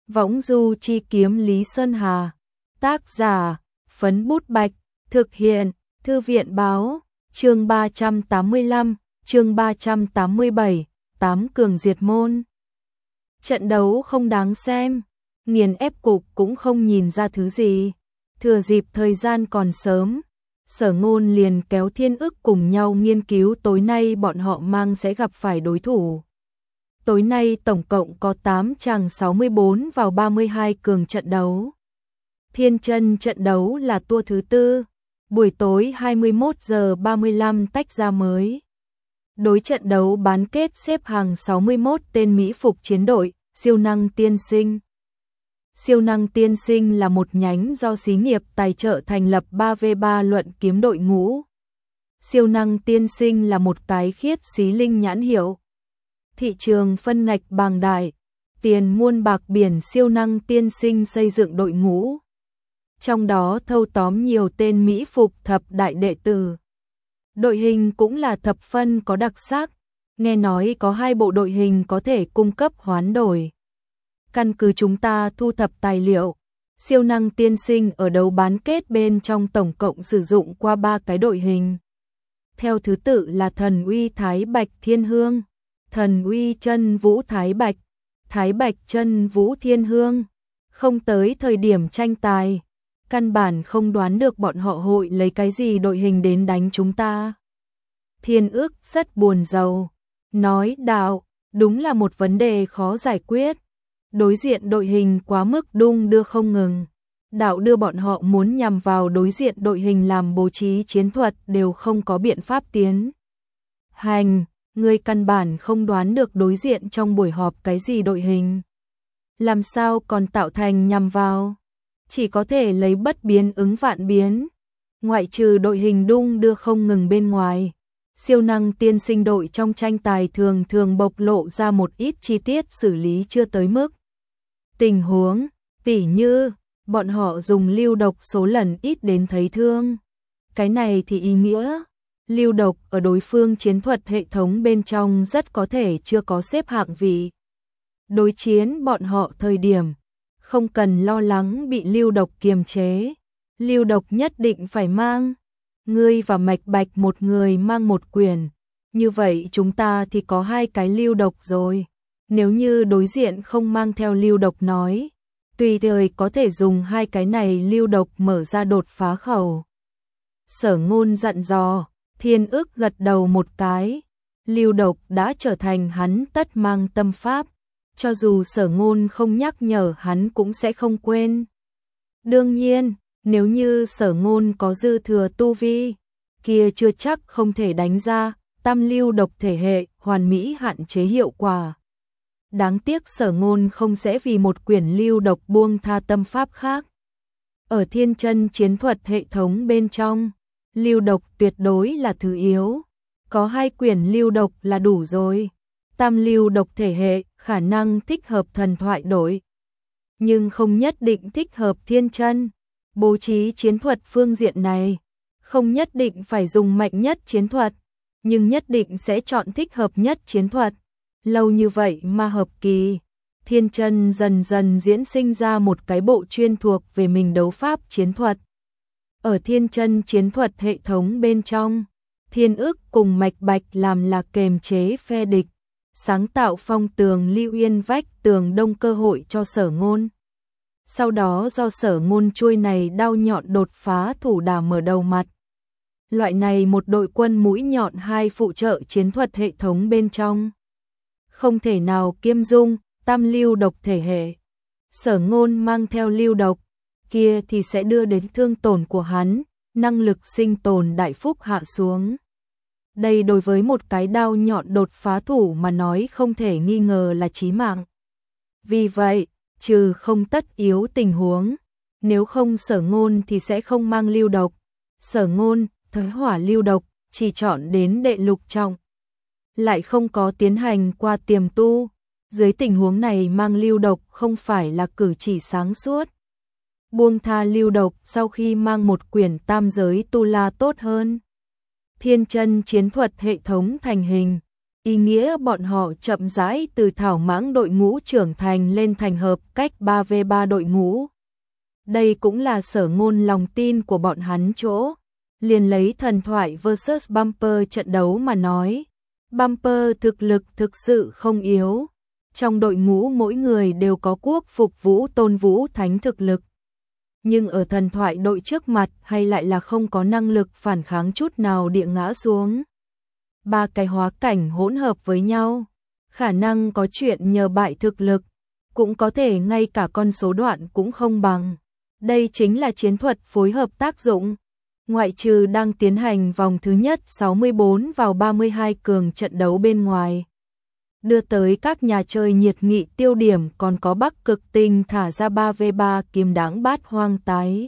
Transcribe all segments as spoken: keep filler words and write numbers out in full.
Võng du chi kiếm Lý Sơn Hà. Tác giả, Phấn Bút Bạch. Thực hiện, Thư viện Báo. Chương ba trăm tám mươi lăm, chương ba trăm tám mươi bảy, tám cường diệt môn. Trận đấu không đáng xem, nghiền ép cục cũng không nhìn ra thứ gì. Thừa dịp thời gian còn sớm, Sở Ngôn liền kéo Thiên Ức cùng nhau nghiên cứu tối nay bọn họ mang sẽ gặp phải đối thủ. Tối nay tổng cộng có tám chàng sáu mươi bốn vào ba mươi hai cường trận đấu. Thiên chân trận đấu là tour thứ tư, buổi tối hai mươi mốt giờ ba mươi lăm tách ra mới. Đối trận đấu bán kết xếp hàng sáu mươi mốt tên Mỹ phục chiến đội, Siêu năng tiên sinh. Siêu năng tiên sinh là một nhánh do xí nghiệp tài trợ thành lập ba vs ba luận kiếm đội ngũ. Siêu năng tiên sinh là một cái khiết xí linh nhãn hiệu. Thị trường phân ngạch bàng đại, tiền muôn bạc biển. Siêu năng tiên sinh xây dựng đội ngũ, trong đó thâu tóm nhiều tên Mỹ phục thập đại đệ tử. Đội hình cũng là thập phân có đặc sắc, nghe nói có hai bộ đội hình có thể cung cấp hoán đổi. Căn cứ chúng ta thu thập tài liệu, siêu năng tiên sinh ở đấu bán kết bên trong tổng cộng sử dụng qua ba cái đội hình. Theo thứ tự là Thần Uy Thái Bạch Thiên Hương, Thần Uy Chân Vũ Thái Bạch, Thái Bạch Chân Vũ Thiên Hương. Không tới thời điểm tranh tài, căn bản không đoán được bọn họ hội lấy cái gì đội hình đến đánh chúng ta. Thiên Ức rất buồn rầu, nói đạo, đúng là một vấn đề khó giải quyết. Đối diện đội hình quá mức đung đưa không ngừng. Đạo đưa bọn họ muốn nhằm vào đối diện đội hình làm bố trí chiến thuật đều không có biện pháp tiến hành. Người căn bản không đoán được đối diện trong buổi họp cái gì đội hình, làm sao còn tạo thành nhằm vào. Chỉ có thể lấy bất biến ứng vạn biến. Ngoại trừ đội hình đung đưa không ngừng bên ngoài, siêu năng tiên sinh đội trong tranh tài thường thường bộc lộ ra một ít chi tiết xử lý chưa tới mức tình huống, tỉ như bọn họ dùng lưu độc số lần ít đến thấy thương. Cái này thì ý nghĩa lưu độc ở đối phương chiến thuật hệ thống bên trong rất có thể chưa có xếp hạng vị. Đối chiến bọn họ thời điểm không cần lo lắng bị lưu độc kiềm chế. Lưu độc nhất định phải mang. Ngươi và Mạch Bạch một người mang một quyển. Như vậy chúng ta thì có hai cái lưu độc rồi. Nếu như đối diện không mang theo lưu độc nói, tùy thời có thể dùng hai cái này lưu độc mở ra đột phá khẩu. Sở Ngôn dặn dò, Thiên Ức gật đầu một cái. Lưu độc đã trở thành hắn tất mang tâm pháp. Cho dù Sở Ngôn không nhắc nhở hắn cũng sẽ không quên. Đương nhiên, nếu như Sở Ngôn có dư thừa tu vi, kia chưa chắc không thể đánh ra tam lưu độc thể hệ hoàn mỹ hạn chế hiệu quả. Đáng tiếc Sở Ngôn không sẽ vì một quyển lưu độc buông tha tâm pháp khác. Ở thiên chân chiến thuật hệ thống bên trong, lưu độc tuyệt đối là thứ yếu. Có hai quyển lưu độc là đủ rồi. Tam lưu độc thể hệ khả năng thích hợp thần thoại đổi, nhưng không nhất định thích hợp thiên chân. Bố trí chiến thuật phương diện này, không nhất định phải dùng mạnh nhất chiến thuật, nhưng nhất định sẽ chọn thích hợp nhất chiến thuật. Lâu như vậy mà hợp kỳ, thiên chân dần dần diễn sinh ra một cái bộ chuyên thuộc về mình đấu pháp chiến thuật. Ở thiên chân chiến thuật hệ thống bên trong, Thiên Ức cùng Mạch Bạch làm là kềm chế phe địch, sáng tạo phong tường Lưu Yên vách tường đông cơ hội cho Sở Ngôn. Sau đó do Sở Ngôn chuôi này đao nhọn đột phá thủ đà mở đầu mặt. Loại này một đội quân mũi nhọn hai phụ trợ chiến thuật hệ thống bên trong, không thể nào kiêm dung tam lưu độc thể hệ. Sở Ngôn mang theo lưu độc, kia thì sẽ đưa đến thương tổn của hắn, năng lực sinh tồn đại phúc hạ xuống. Đây đối với một cái đao nhọn đột phá thủ mà nói không thể nghi ngờ là chí mạng. Vì vậy, trừ không tất yếu tình huống, nếu không Sở Ngôn thì sẽ không mang lưu độc. Sở Ngôn, Thới Hỏa lưu độc, chỉ chọn đến đệ lục trọng, lại không có tiến hành qua tiềm tu. Dưới tình huống này mang lưu độc không phải là cử chỉ sáng suốt. Buông tha lưu độc sau khi mang một quyển tam giới tu la tốt hơn. Thiên chân chiến thuật hệ thống thành hình, ý nghĩa bọn họ chậm rãi từ thảo mãng đội ngũ trưởng thành lên thành hợp cách ba vs ba đội ngũ. Đây cũng là sở ngôn lòng tin của bọn hắn chỗ. Liền lấy thần thoại versus Bumper trận đấu mà nói. Bumper thực lực thực sự không yếu. Trong đội ngũ mỗi người đều có quốc phục vũ tôn vũ thánh thực lực. Nhưng ở thần thoại đội trước mặt hay lại là không có năng lực phản kháng chút nào địa ngã xuống. Ba cái hóa cảnh hỗn hợp với nhau. Khả năng có chuyện nhờ bại thực lực. Cũng có thể ngay cả con số đoạn cũng không bằng. Đây chính là chiến thuật phối hợp tác dụng. Ngoại trừ đang tiến hành vòng thứ nhất sáu mươi bốn vào ba mươi hai cường trận đấu bên ngoài. Đưa tới các nhà chơi nhiệt nghị tiêu điểm còn có Bắc Cực Tinh thả ra ba vs ba kiếm đáng bát hoang tái.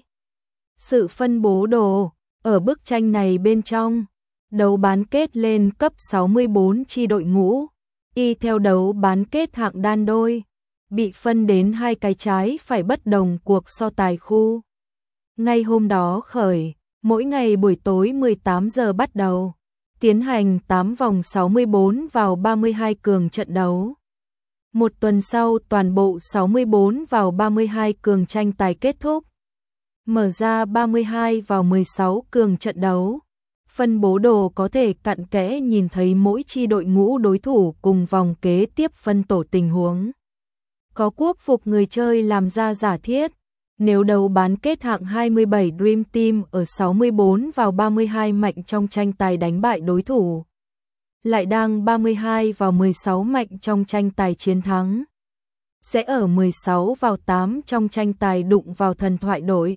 Sự phân bố đồ, ở bức tranh này bên trong, đấu bán kết lên cấp sáu mươi bốn chi đội ngũ, y theo đấu bán kết hạng đan đôi, bị phân đến hai cái trái phải bất đồng cuộc so tài khu. Ngay hôm đó khởi, mỗi ngày buổi tối mười tám giờ bắt đầu. Tiến hành tám vòng sáu mươi bốn vào ba mươi hai cường trận đấu. Một tuần sau toàn bộ sáu mươi bốn vào ba mươi hai cường tranh tài kết thúc. Mở ra ba mươi hai vào mười sáu cường trận đấu. Phân bố đồ có thể cặn kẽ nhìn thấy mỗi chi đội ngũ đối thủ cùng vòng kế tiếp phân tổ tình huống. Có quốc phục người chơi làm ra giả thiết. Nếu đấu bán kết hạng hai mươi bảy Dream Team ở sáu mươi bốn vào ba mươi hai mạnh trong tranh tài đánh bại đối thủ, lại đang ba mươi hai vào mười sáu mạnh trong tranh tài chiến thắng, sẽ ở mười sáu vào tám trong tranh tài đụng vào thần thoại đội.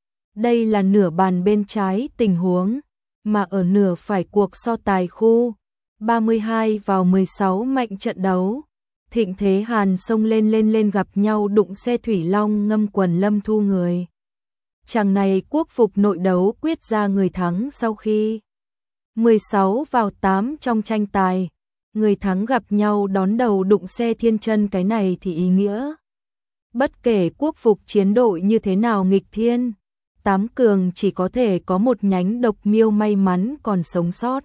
Đây là nửa bàn bên trái tình huống, mà ở nửa phải cuộc so tài khu, ba mươi hai vào mười sáu mạnh trận đấu. Thịnh Thế Hàn xông lên lên lên gặp nhau đụng xe thủy long ngâm quần Lâm Thu người. Chàng này quốc phục nội đấu quyết ra người thắng sau khi mười sáu vào tám trong tranh tài. Người thắng gặp nhau đón đầu đụng xe thiên chân, cái này thì ý nghĩa. Bất kể quốc phục chiến đội như thế nào nghịch thiên, tám cường chỉ có thể có một nhánh độc miêu may mắn còn sống sót.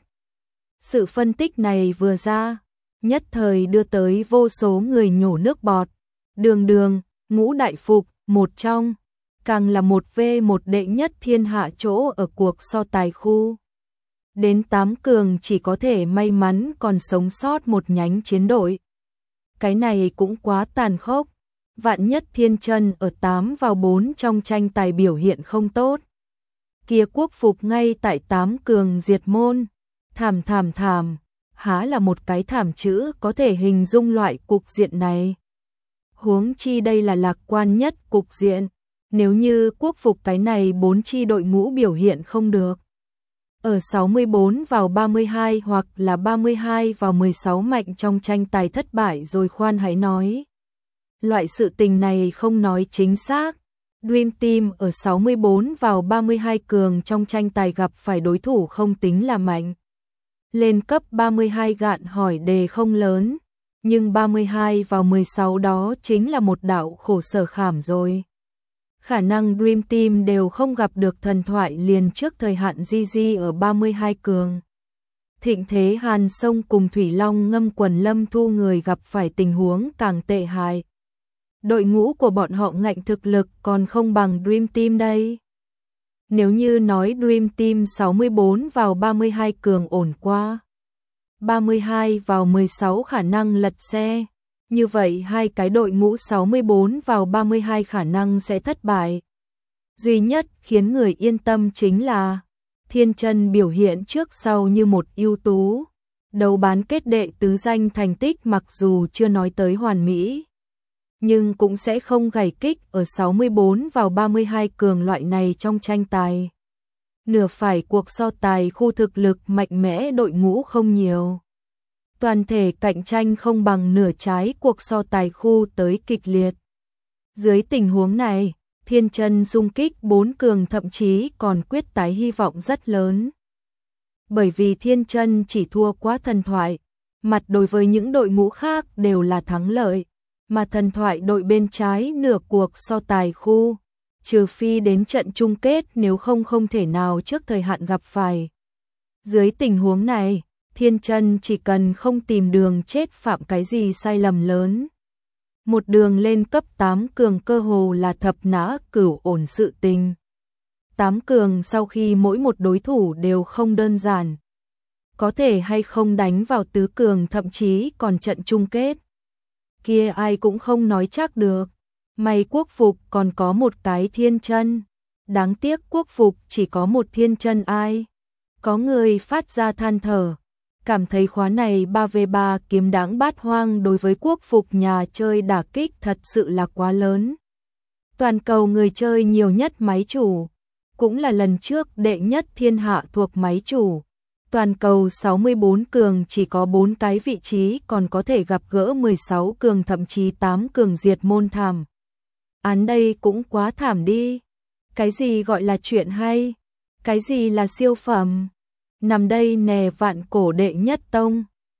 Sự phân tích này vừa ra, nhất thời đưa tới vô số người nhổ nước bọt. Đường Đường, Ngũ đại phục, một trong, càng là một vs một đệ nhất thiên hạ chỗ ở cuộc so tài khu. Đến tám cường chỉ có thể may mắn còn sống sót một nhánh chiến đội. Cái này cũng quá tàn khốc. Vạn nhất thiên chân ở tám vào bốn trong tranh tài biểu hiện không tốt. Kia quốc phục ngay tại tám cường diệt môn. Thảm thảm thảm. Há là một cái thảm chữ có thể hình dung loại cục diện này. Huống chi đây là lạc quan nhất cục diện. Nếu như quốc phục cái này bốn chi đội ngũ biểu hiện không được. Ở sáu mươi bốn vào ba mươi hai hoặc là ba mươi hai vào mười sáu mạnh trong tranh tài thất bại rồi khoan hãy nói. Loại sự tình này không nói chính xác. Dream Team ở sáu mươi bốn vào ba mươi hai cường trong tranh tài gặp phải đối thủ không tính là mạnh. Lên cấp ba mươi hai gạn hỏi đề không lớn, nhưng ba mươi hai vào mười sáu đó chính là một đạo khổ sở khảm rồi. Khả năng Dream Team đều không gặp được thần thoại liền trước thời hạn giê giê ở ba mươi hai cường. Thịnh Thế Hàn Sông cùng Thủy Long ngâm quần Lâm Thu người gặp phải tình huống càng tệ hại. Đội ngũ của bọn họ ngạnh thực lực còn không bằng Dream Team đây. Nếu như nói Dream Team sáu mươi bốn vào ba mươi hai cường ổn qua, ba mươi hai vào mười sáu khả năng lật xe, như vậy hai cái đội ngũ sáu mươi bốn vào ba mươi hai khả năng sẽ thất bại. Duy nhất khiến người yên tâm chính là Thiên Chân biểu hiện trước sau như một ưu tú. Đấu bán kết đệ tứ danh thành tích mặc dù chưa nói tới hoàn mỹ, nhưng cũng sẽ không gầy kích ở sáu mươi bốn vào ba mươi hai cường loại này trong tranh tài. Nửa phải cuộc so tài khu thực lực mạnh mẽ đội ngũ không nhiều. Toàn thể cạnh tranh không bằng nửa trái cuộc so tài khu tới kịch liệt. Dưới tình huống này, Thiên Chân xung kích bốn cường thậm chí còn quyết tái hy vọng rất lớn. Bởi vì Thiên Chân chỉ thua quá thần thoại, mặt đối với những đội ngũ khác đều là thắng lợi. Mà thần thoại đội bên trái nửa cuộc so tài khu, trừ phi đến trận chung kết nếu không không thể nào trước thời hạn gặp phải. Dưới tình huống này, Thiên Chân chỉ cần không tìm đường chết phạm cái gì sai lầm lớn. Một đường lên cấp tám cường cơ hồ là thập nã cửu ổn sự tình. Tám cường sau khi mỗi một đối thủ đều không đơn giản. Có thể hay không đánh vào tứ cường thậm chí còn trận chung kết. Kia ai cũng không nói chắc được. May Quốc Phục còn có một cái Thiên Chân. Đáng tiếc Quốc Phục chỉ có một Thiên Chân ai. Có người phát ra than thở. Cảm thấy khóa này ba vs ba kiếm đáng bát hoang đối với Quốc Phục nhà chơi đả kích thật sự là quá lớn. Toàn cầu người chơi nhiều nhất máy chủ. Cũng là lần trước đệ nhất thiên hạ thuộc máy chủ. Toàn cầu sáu mươi bốn cường chỉ có bốn cái vị trí còn có thể gặp gỡ mười sáu cường thậm chí tám cường diệt môn thảm. Án đây cũng quá thảm đi. Cái gì gọi là chuyện hay? Cái gì là siêu phẩm? Nằm đây nè vạn cổ đệ nhất tông.